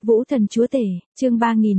Vũ thần chúa tể, chương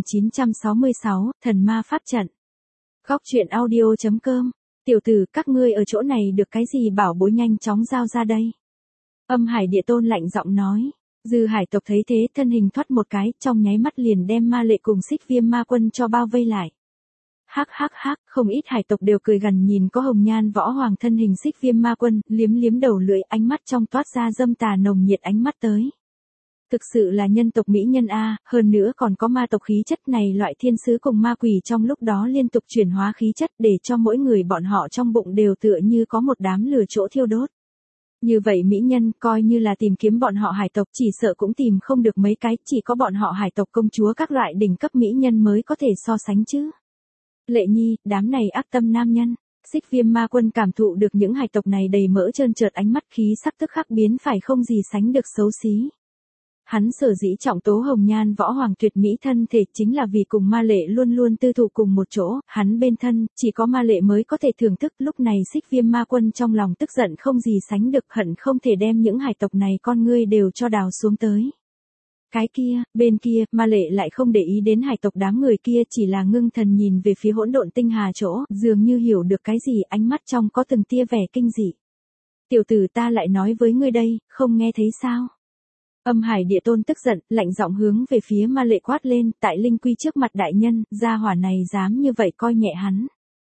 3966, thần ma pháp trận. Góc truyện audio.com. Tiểu tử, các ngươi ở chỗ này được cái gì bảo bối, nhanh chóng giao ra đây. Âm Hải Địa Tôn lạnh giọng nói. Dư hải tộc thấy thế, thân hình thoát một cái, trong nháy mắt liền đem Ma Lệ cùng Xích Viêm ma quân cho bao vây lại. Hắc hắc hắc, không ít hải tộc đều cười gằn nhìn có hồng nhan võ hoàng thân hình Xích Viêm ma quân, liếm liếm đầu lưỡi, ánh mắt trong toát ra dâm tà nồng nhiệt ánh mắt tới. Thực sự là nhân tộc mỹ nhân a, hơn nữa còn có ma tộc khí chất này, loại thiên sứ cùng ma quỷ trong lúc đó liên tục chuyển hóa khí chất để cho mỗi người bọn họ trong bụng đều tựa như có một đám lửa chỗ thiêu đốt. Như vậy mỹ nhân, coi như là tìm kiếm bọn họ hải tộc chỉ sợ cũng tìm không được mấy cái, chỉ có bọn họ hải tộc công chúa các loại đỉnh cấp mỹ nhân mới có thể so sánh chứ. Lệ Nhi, đám này ác tâm nam nhân. Xích Viêm ma quân cảm thụ được những hải tộc này đầy mỡ trơn trượt, ánh mắt khí sắc tức khắc biến phải không gì sánh được xấu xí. Hắn sở dĩ trọng tố hồng nhan võ hoàng tuyệt mỹ thân thể chính là vì cùng Ma Lệ luôn luôn tư thụ cùng một chỗ, hắn bên thân, chỉ có Ma Lệ mới có thể thưởng thức. Lúc này Xích Viêm ma quân trong lòng tức giận không gì sánh được, hận không thể đem những hải tộc này con ngươi đều cho đào xuống tới. Cái kia, bên kia, Ma Lệ lại không để ý đến hải tộc đám người kia, chỉ là ngưng thần nhìn về phía hỗn độn tinh hà chỗ, dường như hiểu được cái gì, ánh mắt trong có từng tia vẻ kinh dị. Tiểu tử, ta lại nói với ngươi đây, không nghe thấy sao? Âm Hải Địa Tôn tức giận, lạnh giọng hướng về phía Ma Lệ quát lên, tại linh quy trước mặt đại nhân, gia hỏa này dám như vậy coi nhẹ hắn.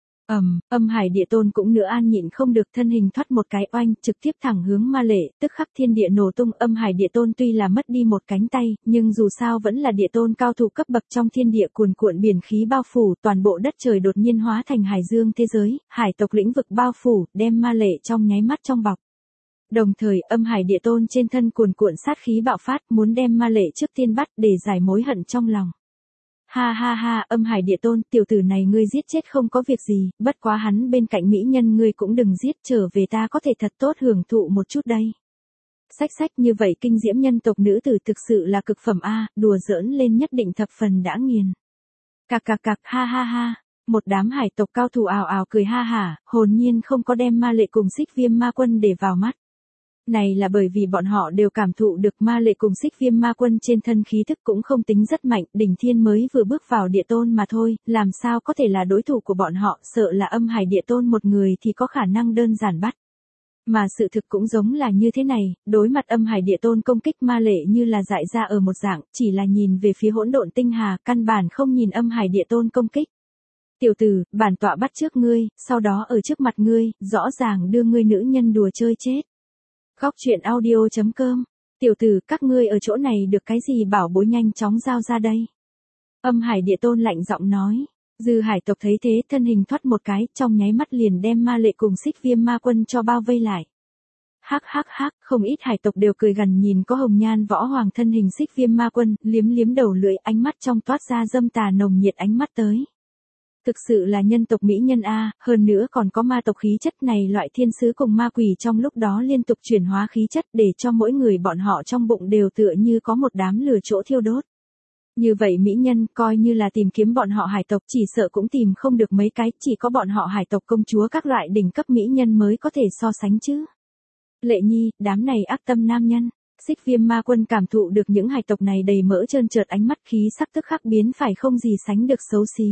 Âm Hải Địa Tôn cũng nữa an nhịn không được, thân hình thoát một cái oanh, trực tiếp thẳng hướng Ma Lệ, tức khắc thiên địa nổ tung. Âm Hải Địa Tôn tuy là mất đi một cánh tay, nhưng dù sao vẫn là địa tôn cao thủ cấp bậc, trong thiên địa cuồn cuộn biển khí bao phủ, toàn bộ đất trời đột nhiên hóa thành hải dương thế giới, hải tộc lĩnh vực bao phủ, đem Ma Lệ trong nháy mắt trong bọc. Đồng thời, Âm Hải Địa Tôn trên thân cuồn cuộn sát khí bạo phát, muốn đem Ma Lệ trước tiên bắt để giải mối hận trong lòng. Ha ha ha, Âm Hải Địa Tôn, tiểu tử này ngươi giết chết không có việc gì, bất quá hắn bên cạnh mỹ nhân ngươi cũng đừng giết, trở về ta có thể thật tốt hưởng thụ một chút đây. Sách như vậy kinh diễm nhân tộc nữ tử thực sự là cực phẩm a, đùa giỡn lên nhất định thập phần đã nghiền. Cạc, ha ha ha. Một đám hải tộc cao thủ ào ào cười ha hả, hồn nhiên không có đem Ma Lệ cùng Xích Viêm ma quân để vào mắt. Này là bởi vì bọn họ đều cảm thụ được Ma Lệ cùng Xích Viêm ma quân trên thân khí thức cũng không tính rất mạnh, đỉnh thiên mới vừa bước vào địa tôn mà thôi, làm sao có thể là đối thủ của bọn họ, sợ là Âm Hải Địa Tôn một người thì có khả năng đơn giản bắt. Mà sự thực cũng giống là như thế này, đối mặt Âm Hải Địa Tôn công kích, Ma Lệ như là dại ra ở một dạng, chỉ là nhìn về phía hỗn độn tinh hà, căn bản không nhìn Âm Hải Địa Tôn công kích. Tiểu tử, bản tọa bắt trước ngươi, sau đó ở trước mặt ngươi, rõ ràng đưa ngươi nữ nhân đùa chơi chết. Góc truyện audio.com. Tiểu tử, các ngươi ở chỗ này được cái gì bảo bối, nhanh chóng giao ra đây. Âm Hải Địa Tôn lạnh giọng nói. Dư hải tộc thấy thế, thân hình thoát một cái, trong nháy mắt liền đem Ma Lệ cùng Xích Viêm ma quân cho bao vây lại. Hắc hắc hắc, không ít hải tộc đều cười gằn nhìn có hồng nhan võ hoàng thân hình Xích Viêm ma quân, liếm liếm đầu lưỡi, ánh mắt trong toát ra dâm tà nồng nhiệt ánh mắt tới. Thực sự là nhân tộc mỹ nhân a, hơn nữa còn có ma tộc khí chất này, loại thiên sứ cùng ma quỷ trong lúc đó liên tục chuyển hóa khí chất để cho mỗi người bọn họ trong bụng đều tựa như có một đám lửa chỗ thiêu đốt. Như vậy mỹ nhân, coi như là tìm kiếm bọn họ hải tộc chỉ sợ cũng tìm không được mấy cái, chỉ có bọn họ hải tộc công chúa các loại đỉnh cấp mỹ nhân mới có thể so sánh chứ. Lệ Nhi, đám này ác tâm nam nhân. Xích Viêm ma quân cảm thụ được những hải tộc này đầy mỡ trơn trượt, ánh mắt khí sắc tức khắc biến phải không gì sánh được xấu xí.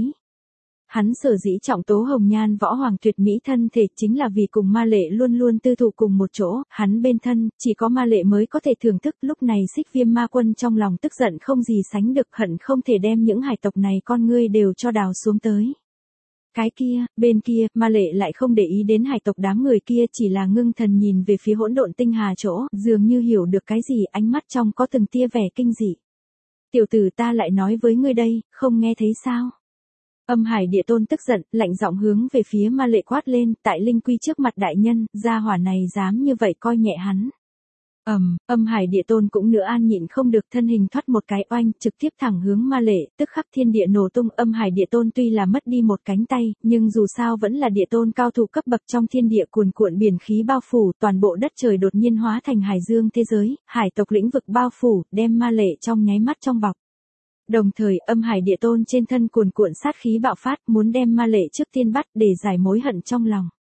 Hắn sở dĩ trọng tố hồng nhan võ hoàng tuyệt mỹ thân thể chính là vì cùng Ma Lệ luôn luôn tư thụ cùng một chỗ, hắn bên thân, chỉ có Ma Lệ mới có thể thưởng thức. Lúc này Xích Viêm ma quân trong lòng tức giận không gì sánh được, hận không thể đem những hải tộc này con ngươi đều cho đào xuống tới. Cái kia, bên kia, Ma Lệ lại không để ý đến hải tộc đám người kia, chỉ là ngưng thần nhìn về phía hỗn độn tinh hà chỗ, dường như hiểu được cái gì, ánh mắt trong có từng tia vẻ kinh dị. Tiểu tử, ta lại nói với ngươi đây, không nghe thấy sao? Âm Hải Địa Tôn tức giận, lạnh giọng hướng về phía Ma Lệ quát lên, tại linh quy trước mặt đại nhân, gia hỏa này dám như vậy coi nhẹ hắn. Âm Hải Địa Tôn cũng nữa an nhịn không được, thân hình thoát một cái oanh, trực tiếp thẳng hướng Ma Lệ, tức khắc thiên địa nổ tung. Âm Hải Địa Tôn tuy là mất đi một cánh tay, nhưng dù sao vẫn là địa tôn cao thủ cấp bậc, trong thiên địa cuồn cuộn biển khí bao phủ, toàn bộ đất trời đột nhiên hóa thành hải dương thế giới, hải tộc lĩnh vực bao phủ, đem Ma Lệ trong nháy mắt trong bọc. Đồng thời, Âm Hải Địa Tôn trên thân cuồn cuộn sát khí bạo phát, muốn đem Ma Lệ trước tiên bắt để giải mối hận trong lòng.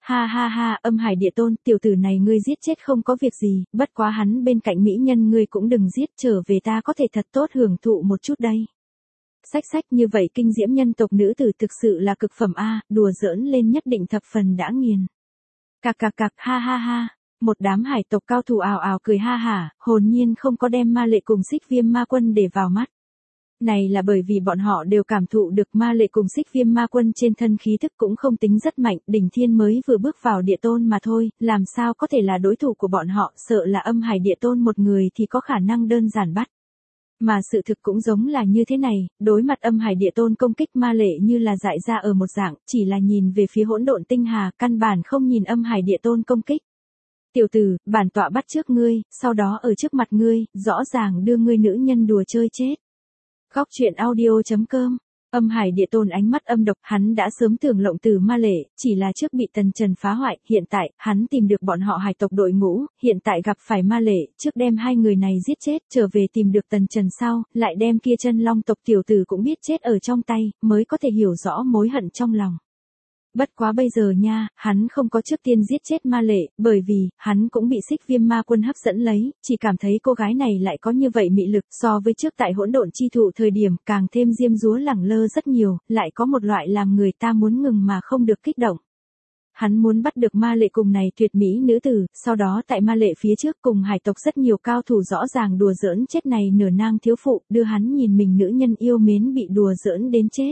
Ha ha ha, Âm Hải Địa Tôn, tiểu tử này ngươi giết chết không có việc gì, bất quá hắn bên cạnh mỹ nhân ngươi cũng đừng giết, trở về ta có thể thật tốt hưởng thụ một chút đây. Sách sách, như vậy kinh diễm nhân tộc nữ tử thực sự là cực phẩm a, đùa giỡn lên nhất định thập phần đã nghiền. Cạc cạc cạc, ha ha ha. Một đám hải tộc cao thủ ào ào cười ha hả, hồn nhiên không có đem Ma Lệ cùng Xích Viêm Ma Quân để vào mắt. Này là bởi vì bọn họ đều cảm thụ được Ma Lệ cùng Xích Viêm Ma Quân trên thân khí thức cũng không tính rất mạnh, đỉnh thiên mới vừa bước vào địa tôn mà thôi, làm sao có thể là đối thủ của bọn họ, sợ là Âm Hải Địa Tôn một người thì có khả năng đơn giản bắt. Mà sự thực cũng giống là như thế này, đối mặt Âm Hải Địa Tôn công kích Ma Lệ như là dại ra ở một dạng, chỉ là nhìn về phía hỗn độn tinh hà, căn bản không nhìn Âm Hải Địa Tôn công kích. Tiểu tử, bản tọa bắt trước ngươi, sau đó ở trước mặt ngươi, rõ ràng đưa ngươi nữ nhân đùa chơi chết. Góc truyện audio.com. Âm Hải Địa Tôn ánh mắt âm độc, hắn đã sớm tưởng lộng từ Ma Lệ, chỉ là trước bị Tần Trần phá hoại, hiện tại, hắn tìm được bọn họ hải tộc đội ngũ, hiện tại gặp phải Ma Lệ, trước đem hai người này giết chết, trở về tìm được Tần Trần sau, lại đem kia chân long tộc tiểu tử cũng biết chết ở trong tay, mới có thể hiểu rõ mối hận trong lòng. Bất quá bây giờ nha, hắn không có trước tiên giết chết Ma Lệ, bởi vì, hắn cũng bị Xích Viêm Ma Quân hấp dẫn lấy, chỉ cảm thấy cô gái này lại có như vậy mị lực so với trước tại hỗn độn chi thụ thời điểm, càng thêm diêm dúa lẳng lơ rất nhiều, lại có một loại làm người ta muốn ngừng mà không được kích động. Hắn muốn bắt được Ma Lệ cùng này tuyệt mỹ nữ tử, sau đó tại Ma Lệ phía trước cùng hải tộc rất nhiều cao thủ rõ ràng đùa giỡn chết này nửa nang thiếu phụ, đưa hắn nhìn mình nữ nhân yêu mến bị đùa giỡn đến chết.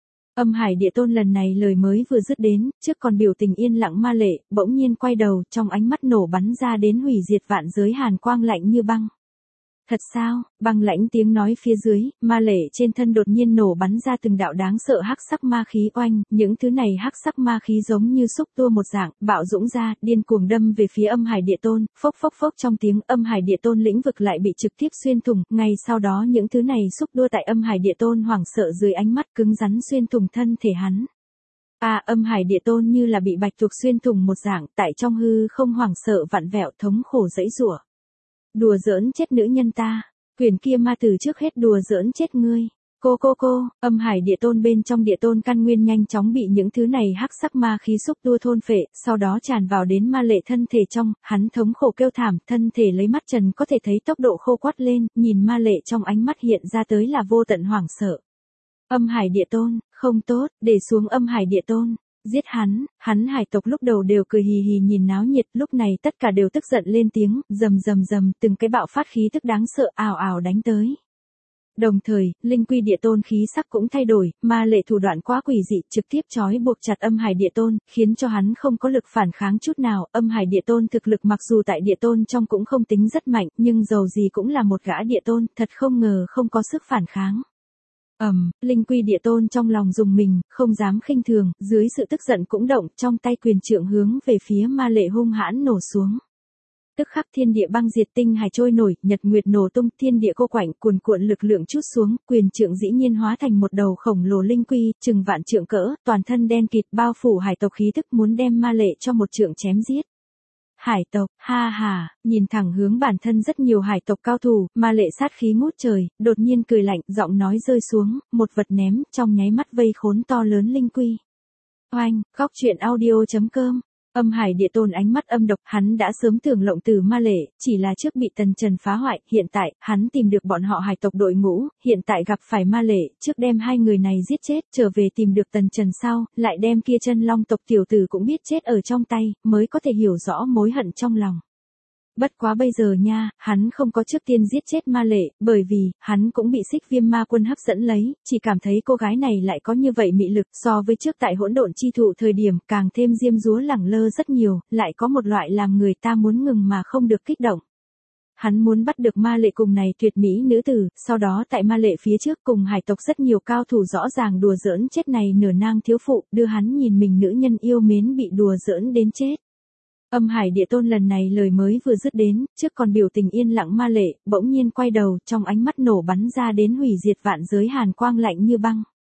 Âm Hải Địa Tôn lần này lời mới vừa dứt đến, trước còn biểu tình yên lặng Ma Lệ, bỗng nhiên quay đầu, trong ánh mắt nổ bắn ra đến hủy diệt vạn giới hàn quang lạnh như băng. Thật sao? Băng lãnh tiếng nói phía dưới, Ma Lệ trên thân đột nhiên nổ bắn ra từng đạo đáng sợ hắc sắc ma khí oanh, những thứ này hắc sắc ma khí giống như xúc tua một dạng, bạo dũng ra, điên cuồng đâm về phía Âm Hải Địa Tôn, phốc phốc phốc trong tiếng Âm Hải Địa Tôn lĩnh vực lại bị trực tiếp xuyên thủng, ngay sau đó những thứ này xúc tua tại Âm Hải Địa Tôn hoảng sợ dưới ánh mắt cứng rắn xuyên thủng thân thể hắn. Âm Hải Địa Tôn như là bị bạch tuộc xuyên thủng một dạng, tại trong hư không hoảng sợ vặn vẹo thống khổ dãy rủa. Đùa giỡn chết nữ nhân ta, quyền kia ma từ trước hết đùa giỡn chết ngươi. Cô, Âm Hải Địa Tôn bên trong địa tôn căn nguyên nhanh chóng bị những thứ này hắc sắc ma khí xúc tua thôn phệ, sau đó tràn vào đến Ma Lệ thân thể trong, hắn thống khổ kêu thảm, thân thể lấy mắt trần có thể thấy tốc độ khô quắt lên, nhìn Ma Lệ trong ánh mắt hiện ra tới là vô tận hoảng sợ. Âm Hải Địa Tôn, không tốt, để xuống Âm Hải Địa Tôn. Giết hắn hải tộc lúc đầu đều cười hì hì nhìn náo nhiệt, lúc này tất cả đều tức giận lên tiếng, rầm rầm rầm, từng cái bạo phát khí tức đáng sợ ào ào đánh tới. Đồng thời, Linh Quy Địa Tôn khí sắc cũng thay đổi, Ma Lệ thủ đoạn quá quỷ dị, trực tiếp trói buộc chặt Âm Hải Địa Tôn, khiến cho hắn không có lực phản kháng chút nào. Âm Hải Địa Tôn thực lực mặc dù tại Địa Tôn trong cũng không tính rất mạnh, nhưng dầu gì cũng là một gã Địa Tôn, thật không ngờ không có sức phản kháng. Linh Quy Địa Tôn trong lòng rùng mình, không dám khinh thường, dưới sự tức giận cũng động, trong tay quyền trượng hướng về phía Ma Lệ hung hãn nổ xuống. Tức khắc thiên địa băng diệt, tinh hải trôi nổi, nhật nguyệt nổ tung, thiên địa cô quạnh, cuồn cuộn lực lượng trút xuống, quyền trượng dĩ nhiên hóa thành một đầu khổng lồ linh quy, chừng vạn trượng cỡ, toàn thân đen kịt, bao phủ hải tộc khí tức, muốn đem Ma Lệ cho một trượng chém giết. Hải tộc, ha ha, nhìn thẳng hướng bản thân rất nhiều hải tộc cao thủ, Ma Lệ sát khí ngút trời, đột nhiên cười lạnh, giọng nói rơi xuống, một vật ném, trong nháy mắt vây khốn to lớn linh quy. Oanh, góc truyện audio.com. Âm Hải Địa Tôn ánh mắt âm độc, hắn đã sớm tưởng lộng từ Ma Lệ, chỉ là trước bị Tần Trần phá hoại, hiện tại, hắn tìm được bọn họ hải tộc đội ngũ, hiện tại gặp phải Ma Lệ, trước đem hai người này giết chết, trở về tìm được Tần Trần sau, lại đem kia chân long tộc tiểu tử cũng biết chết ở trong tay, mới có thể hiểu rõ mối hận trong lòng. Bất quá bây giờ nha, hắn không có trước tiên giết chết Ma Lệ, bởi vì, hắn cũng bị Xích Viêm Ma Quân hấp dẫn lấy, chỉ cảm thấy cô gái này lại có như vậy mị lực so với trước tại hỗn độn chi thụ thời điểm, càng thêm diêm dúa lẳng lơ rất nhiều, lại có một loại làm người ta muốn ngừng mà không được kích động. Hắn muốn bắt được Ma Lệ cùng này tuyệt mỹ nữ tử, sau đó tại Ma Lệ phía trước cùng hải tộc rất nhiều cao thủ rõ ràng đùa giỡn chết này nửa nang thiếu phụ, đưa hắn nhìn mình nữ nhân yêu mến bị đùa giỡn đến chết. Âm Hải Địa Tôn lần này lời mới vừa dứt đến, trước còn biểu tình yên lặng Ma Lệ, bỗng nhiên quay đầu, trong ánh mắt nổ bắn ra đến hủy diệt vạn giới hàn quang lạnh như băng.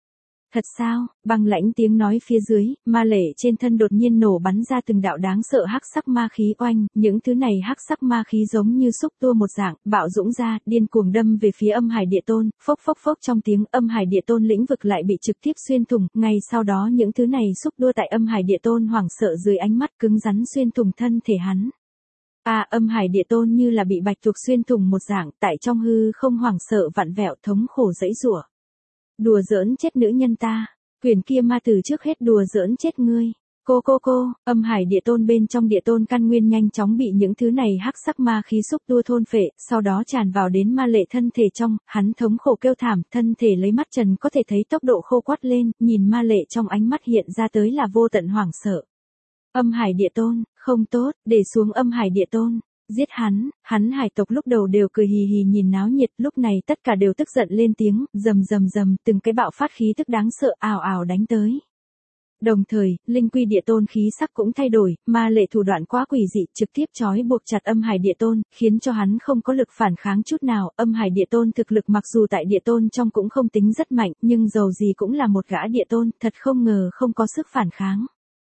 Thật sao? Băng lãnh tiếng nói phía dưới, ma lệ trên thân đột nhiên nổ bắn ra từng đạo đáng sợ hắc sắc ma khí oanh, những thứ này hắc sắc ma khí giống như xúc tua một dạng, bạo dũng ra, điên cuồng đâm về phía Âm Hải Địa Tôn, phốc phốc phốc trong tiếng Âm Hải Địa Tôn lĩnh vực lại bị trực tiếp xuyên thủng, ngay sau đó những thứ này xúc tua tại Âm Hải Địa Tôn hoảng sợ dưới ánh mắt cứng rắn xuyên thủng thân thể hắn. Âm Hải Địa Tôn như là bị bạch tuộc xuyên thủng một dạng, tại trong hư không hoảng sợ vặn vẹo thống khổ giãy giụa. Đùa giỡn chết nữ nhân ta, quyền kia ma từ trước hết đùa giỡn chết ngươi. Cô, Âm Hải Địa Tôn bên trong Địa Tôn căn nguyên nhanh chóng bị những thứ này hắc sắc ma khí xúc tua thôn phệ, sau đó tràn vào đến ma lệ thân thể trong, hắn thống khổ kêu thảm, thân thể lấy mắt trần có thể thấy tốc độ khô quắt lên, nhìn ma lệ trong ánh mắt hiện ra tới là vô tận hoảng sợ. Âm Hải Địa Tôn, không tốt, để xuống Âm Hải Địa Tôn. Giết hắn hải tộc lúc đầu đều cười hì hì nhìn náo nhiệt, lúc này tất cả đều tức giận lên tiếng, rầm, từng cái bạo phát khí tức đáng sợ ào ào đánh tới. Đồng thời, Linh Quy Địa Tôn khí sắc cũng thay đổi, ma lệ thủ đoạn quá quỷ dị, trực tiếp trói buộc chặt Âm Hải Địa Tôn, khiến cho hắn không có lực phản kháng chút nào. Âm Hải Địa Tôn thực lực mặc dù tại Địa Tôn trong cũng không tính rất mạnh, nhưng dầu gì cũng là một gã Địa Tôn, thật không ngờ không có sức phản kháng.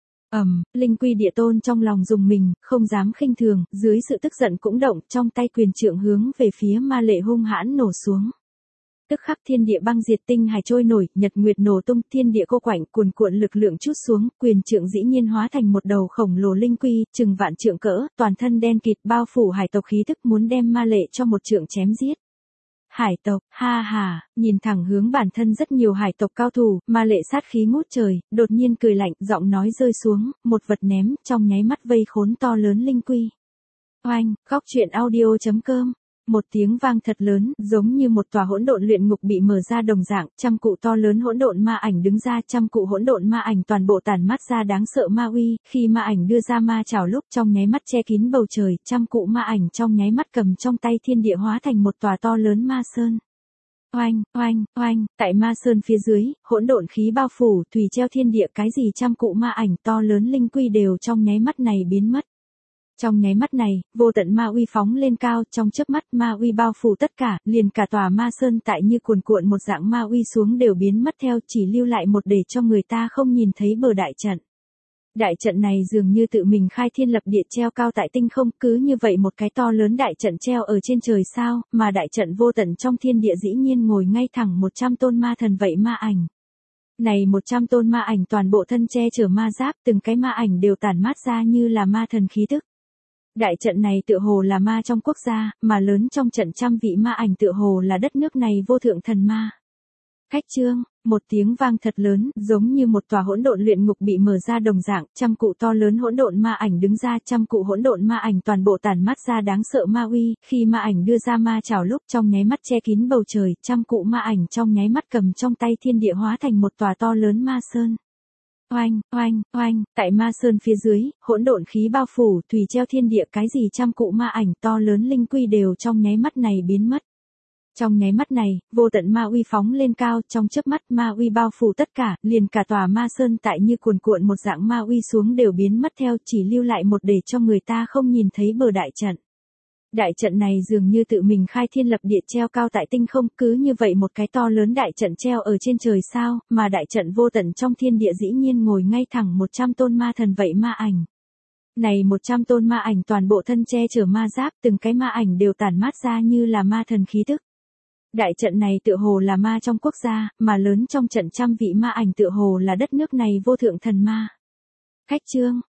Linh Quy Địa Tôn trong lòng dùng mình, không dám khinh thường, dưới sự tức giận cũng động, trong tay quyền trượng hướng về phía ma lệ hung hãn nổ xuống. Tức khắc thiên địa băng diệt, tinh hải trôi nổi, nhật nguyệt nổ tung, thiên địa cô quạnh, cuồn cuộn lực lượng trút xuống, quyền trượng dĩ nhiên hóa thành một đầu khổng lồ linh quy, chừng vạn trượng cỡ, toàn thân đen kịt bao phủ hải tộc khí tức muốn đem ma lệ cho một trượng chém giết. Hải tộc, ha ha, nhìn thẳng hướng bản thân rất nhiều hải tộc cao thủ, ma lệ sát khí ngút trời, đột nhiên cười lạnh, giọng nói rơi xuống, một vật ném, trong nháy mắt vây khốn to lớn linh quy. Oanh, góc truyện audio.com. Một tiếng vang thật lớn, giống như một tòa hỗn độn luyện ngục bị mở ra đồng dạng, trăm cụ to lớn hỗn độn ma ảnh đứng ra, trăm cụ hỗn độn ma ảnh toàn bộ tản mát ra đáng sợ ma uy, khi ma ảnh đưa ra ma chảo lúc trong nháy mắt che kín bầu trời, trăm cụ ma ảnh trong nháy mắt cầm trong tay thiên địa hóa thành một tòa to lớn ma sơn. Oanh, tại ma sơn phía dưới, hỗn độn khí bao phủ, tùy treo thiên địa, cái gì trăm cụ ma ảnh to lớn linh quy đều trong nháy mắt này biến mất. Trong nháy mắt này, vô tận ma uy phóng lên cao, trong chớp mắt ma uy bao phủ tất cả, liền cả tòa ma sơn tại như cuồn cuộn một dạng ma uy xuống đều biến mất theo, chỉ lưu lại một để cho người ta không nhìn thấy bờ đại trận. Đại trận này dường như tự mình khai thiên lập địa treo cao tại tinh không, cứ như vậy một cái to lớn đại trận treo ở trên trời sao, mà đại trận vô tận trong thiên địa dĩ nhiên ngồi ngay thẳng 100 tôn ma thần vậy ma ảnh. Này 100 tôn ma ảnh toàn bộ thân che chở ma giáp, từng cái ma ảnh đều tản mát ra như là ma thần khí tức. Đại trận này tựa hồ là ma trong quốc gia, mà lớn trong trận trăm vị ma ảnh tựa hồ là đất nước này vô thượng thần ma. Khách trương, một tiếng vang thật lớn, giống như một tòa hỗn độn luyện ngục bị mở ra đồng dạng, trăm cụ to lớn hỗn độn ma ảnh đứng ra, trăm cụ hỗn độn ma ảnh toàn bộ tản mát ra đáng sợ ma uy, khi ma ảnh đưa ra ma chảo lúc trong nháy mắt che kín bầu trời, trăm cụ ma ảnh trong nháy mắt cầm trong tay thiên địa hóa thành một tòa to lớn ma sơn. Oanh, tại ma sơn phía dưới, hỗn độn khí bao phủ, tùy treo thiên địa, cái gì trăm cụ ma ảnh to lớn linh quy đều trong nháy mắt này biến mất. Trong nháy mắt này, vô tận ma uy phóng lên cao, trong chớp mắt ma uy bao phủ tất cả, liền cả tòa ma sơn tại như cuồn cuộn một dạng ma uy xuống đều biến mất theo, chỉ lưu lại một để cho người ta không nhìn thấy bờ đại trận. Đại trận này dường như tự mình khai thiên lập địa treo cao tại tinh không, cứ như vậy một cái to lớn đại trận treo ở trên trời sao, mà đại trận vô tận trong thiên địa dĩ nhiên ngồi ngay thẳng 100 tôn ma thần vậy ma ảnh. Này 100 tôn ma ảnh toàn bộ thân che chở ma giáp, từng cái ma ảnh đều tản mát ra như là ma thần khí tức. Đại trận này tựa hồ là ma trong quốc gia, mà lớn trong trận trăm vị ma ảnh tựa hồ là đất nước này vô thượng thần ma. Khách trương,